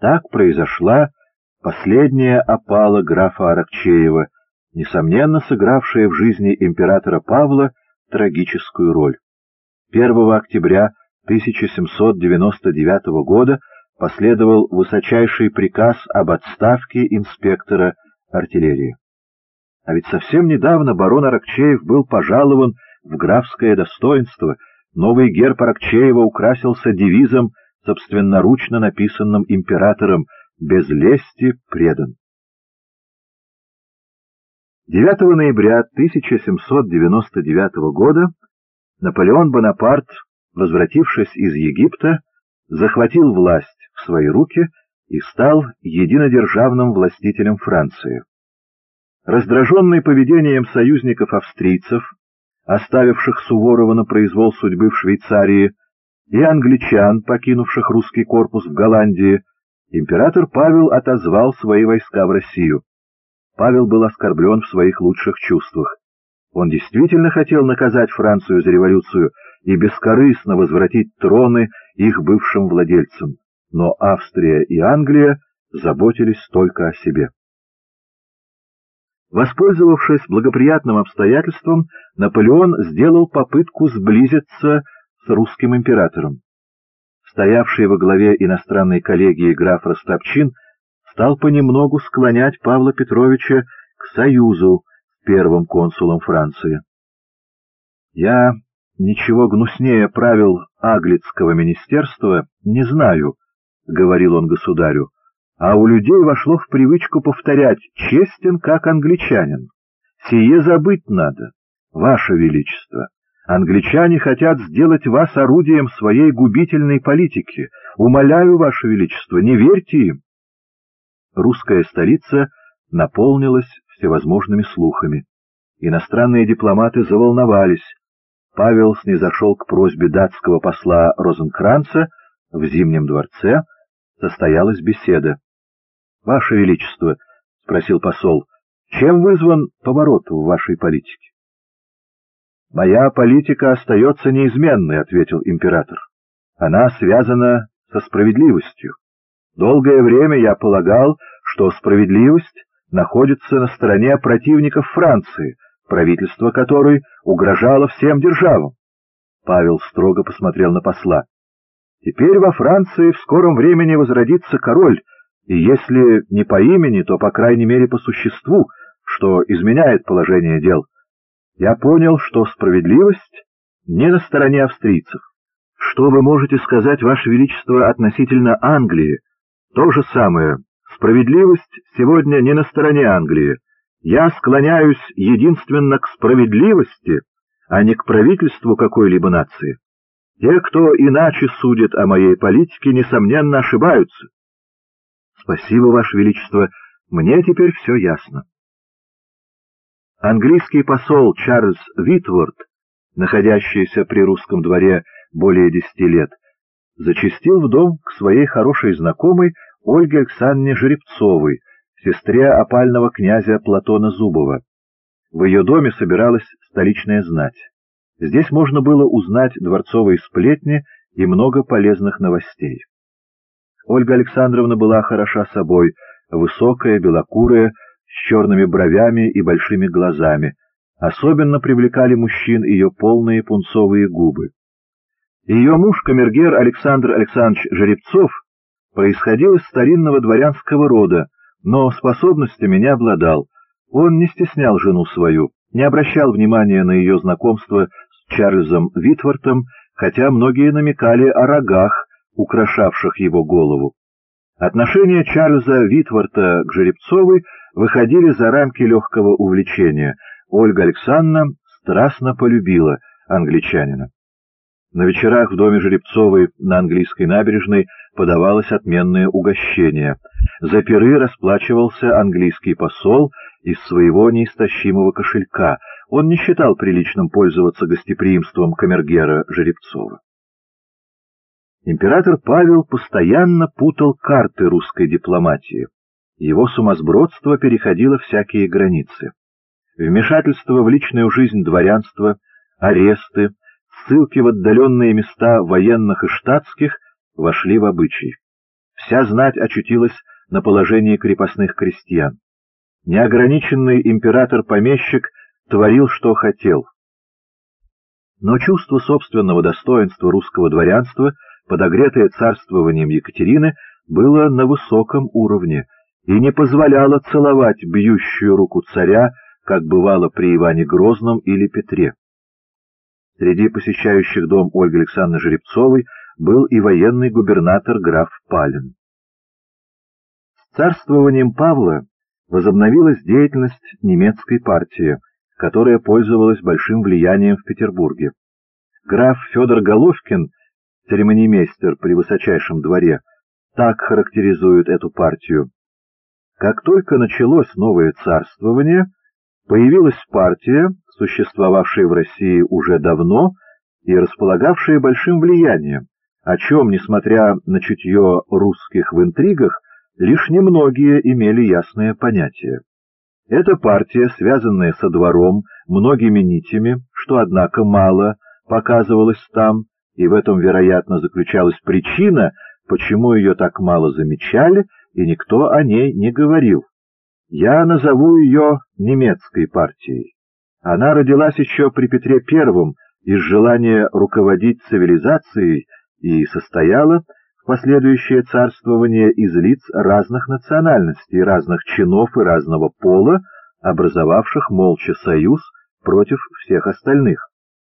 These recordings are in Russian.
Так произошла последняя опала графа Аракчеева, несомненно сыгравшая в жизни императора Павла трагическую роль. 1 октября 1799 года последовал высочайший приказ об отставке инспектора артиллерии. А ведь совсем недавно барон Аракчеев был пожалован в графское достоинство. Новый герб Аракчеева украсился девизом, собственноручно написанным императором: «Без лести предан». 9 ноября 1799 года Наполеон Бонапарт, возвратившись из Египта, захватил власть в свои руки и стал единодержавным властителем Франции. Раздраженный поведением союзников-австрийцев, оставивших Суворова на произвол судьбы в Швейцарии, и англичан, покинувших русский корпус в Голландии, император Павел отозвал свои войска в Россию. Павел был оскорблен в своих лучших чувствах. Он действительно хотел наказать Францию за революцию и бескорыстно возвратить троны их бывшим владельцам, но Австрия и Англия заботились только о себе. Воспользовавшись благоприятным обстоятельством, Наполеон сделал попытку сблизиться с русским императором. Стоявший во главе иностранной коллегии граф Ростопчин стал понемногу склонять Павла Петровича к союзу с первым консулом Франции. «Я ничего гнуснее правил Аглицкого министерства не знаю», — говорил он государю, «а у людей вошло в привычку повторять: честен, как англичанин. Сие забыть надо, Ваше Величество. Англичане хотят сделать вас орудием своей губительной политики. Умоляю, Ваше Величество, не верьте им». Русская столица наполнилась всевозможными слухами. Иностранные дипломаты заволновались. Павел снизошел к просьбе датского посла Розенкранца. В Зимнем дворце состоялась беседа. «Ваше Величество, — спросил посол, — чем вызван поворот в вашей политике?» «Моя политика остается неизменной, — ответил император. Она связана со справедливостью. Долгое время я полагал, что справедливость находится на стороне противников Франции, правительство которой угрожало всем державам». Павел строго посмотрел на посла. «Теперь во Франции в скором времени возродится король, и если не по имени, то, по крайней мере, по существу, что изменяет положение дел. Я понял, что справедливость не на стороне австрийцев. Что вы можете сказать, Ваше Величество, относительно Англии? То же самое. Справедливость сегодня не на стороне Англии. Я склоняюсь единственно к справедливости, а не к правительству какой-либо нации. Те, кто иначе судит о моей политике, несомненно ошибаются». «Спасибо, Ваше Величество, мне теперь все ясно». Английский посол Чарльз Витворд, находящийся при русском дворе более 10 лет, зачастил в дом к своей хорошей знакомой Ольге Александровне Жеребцовой, сестре опального князя Платона Зубова. В ее доме собиралась столичная знать. Здесь можно было узнать дворцовые сплетни и много полезных новостей. Ольга Александровна была хороша собой, высокая, белокурая, с черными бровями и большими глазами. Особенно привлекали мужчин ее полные пунцовые губы. Ее муж, камергер Александр Александрович Жеребцов, происходил из старинного дворянского рода, но способностями не обладал. Он не стеснял жену свою, не обращал внимания на ее знакомство с Чарльзом Витвортом, хотя многие намекали о рогах, украшавших его голову. Отношения Чарльза Витворта к Жеребцовой выходили за рамки легкого увлечения. Ольга Александровна страстно полюбила англичанина. На вечерах в доме Жеребцовой на английской набережной подавалось отменное угощение. За пиры расплачивался английский посол из своего неистощимого кошелька. Он не считал приличным пользоваться гостеприимством камергера Жеребцова. Император Павел постоянно путал карты русской дипломатии. Его сумасбродство переходило всякие границы. Вмешательство в личную жизнь дворянства, аресты, ссылки в отдаленные места военных и штатских вошли в обычай. Вся знать очутилась на положении крепостных крестьян. Неограниченный император-помещик творил, что хотел. Но чувство собственного достоинства русского дворянства, подогретое царствованием Екатерины, было на высоком уровне и не позволяло целовать бьющую руку царя, как бывало при Иване Грозном или Петре. Среди посещающих дом Ольги Александровны Жеребцовой был и военный губернатор граф Пален. С царствованием Павла возобновилась деятельность немецкой партии, которая пользовалась большим влиянием в Петербурге. Граф Федор Головкин, церемонимейстер при высочайшем дворе, так характеризует эту партию. Как только началось новое царствование, появилась партия, существовавшая в России уже давно и располагавшая большим влиянием, о чем, несмотря на чутье русских в интригах, лишь немногие имели ясное понятие. Эта партия, связанная со двором многими нитями, что, однако, мало показывалось там, и в этом, вероятно, заключалась причина, почему ее так мало замечали, и никто о ней не говорил. Я назову ее немецкой партией. Она родилась еще при Петре I из желания руководить цивилизацией и состояла в последующее царствование из лиц разных национальностей, разных чинов и разного пола, образовавших молча союз против всех остальных.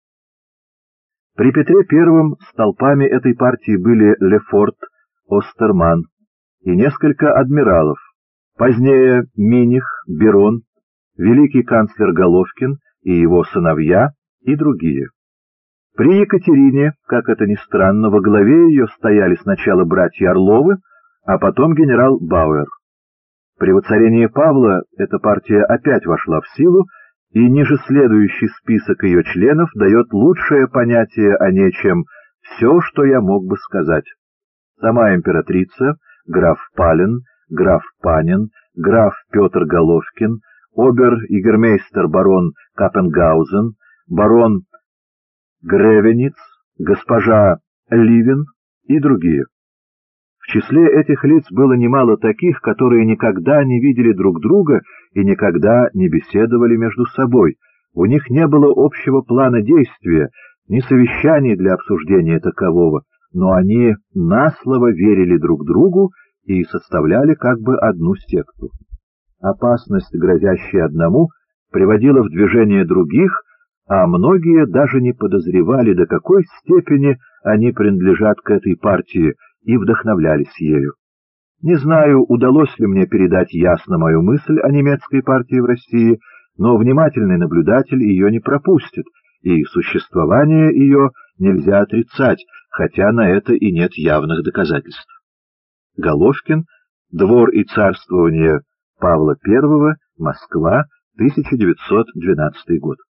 При Петре I столпами этой партии были Лефорт, Остерман и несколько адмиралов, позднее Миних, Берон, великий канцлер Головкин и его сыновья и другие. При Екатерине, как это ни странно, во главе ее стояли сначала братья Орловы, а потом генерал Бауэр. При воцарении Павла эта партия опять вошла в силу, и ниже следующий список ее членов дает лучшее понятие о ней, чем все, что я мог бы сказать. Сама императрица, граф Пален, граф Панин, граф Петр Головкин, обер-егермейстер барон Каппенгаузен, барон Гревениц, госпожа Ливен и другие. В числе этих лиц было немало таких, которые никогда не видели друг друга и никогда не беседовали между собой. У них не было общего плана действия, ни совещаний для обсуждения такового, но они на слово верили друг другу и составляли как бы одну секту. Опасность, грозящая одному, приводила в движение других, а многие даже не подозревали, до какой степени они принадлежат к этой партии, и вдохновлялись ею. Не знаю, удалось ли мне передать ясно мою мысль о немецкой партии в России, но внимательный наблюдатель ее не пропустит, и существование ее нельзя отрицать, хотя на это и нет явных доказательств. Головкин, «Двор и царствование Павла I», Москва, 1912 год.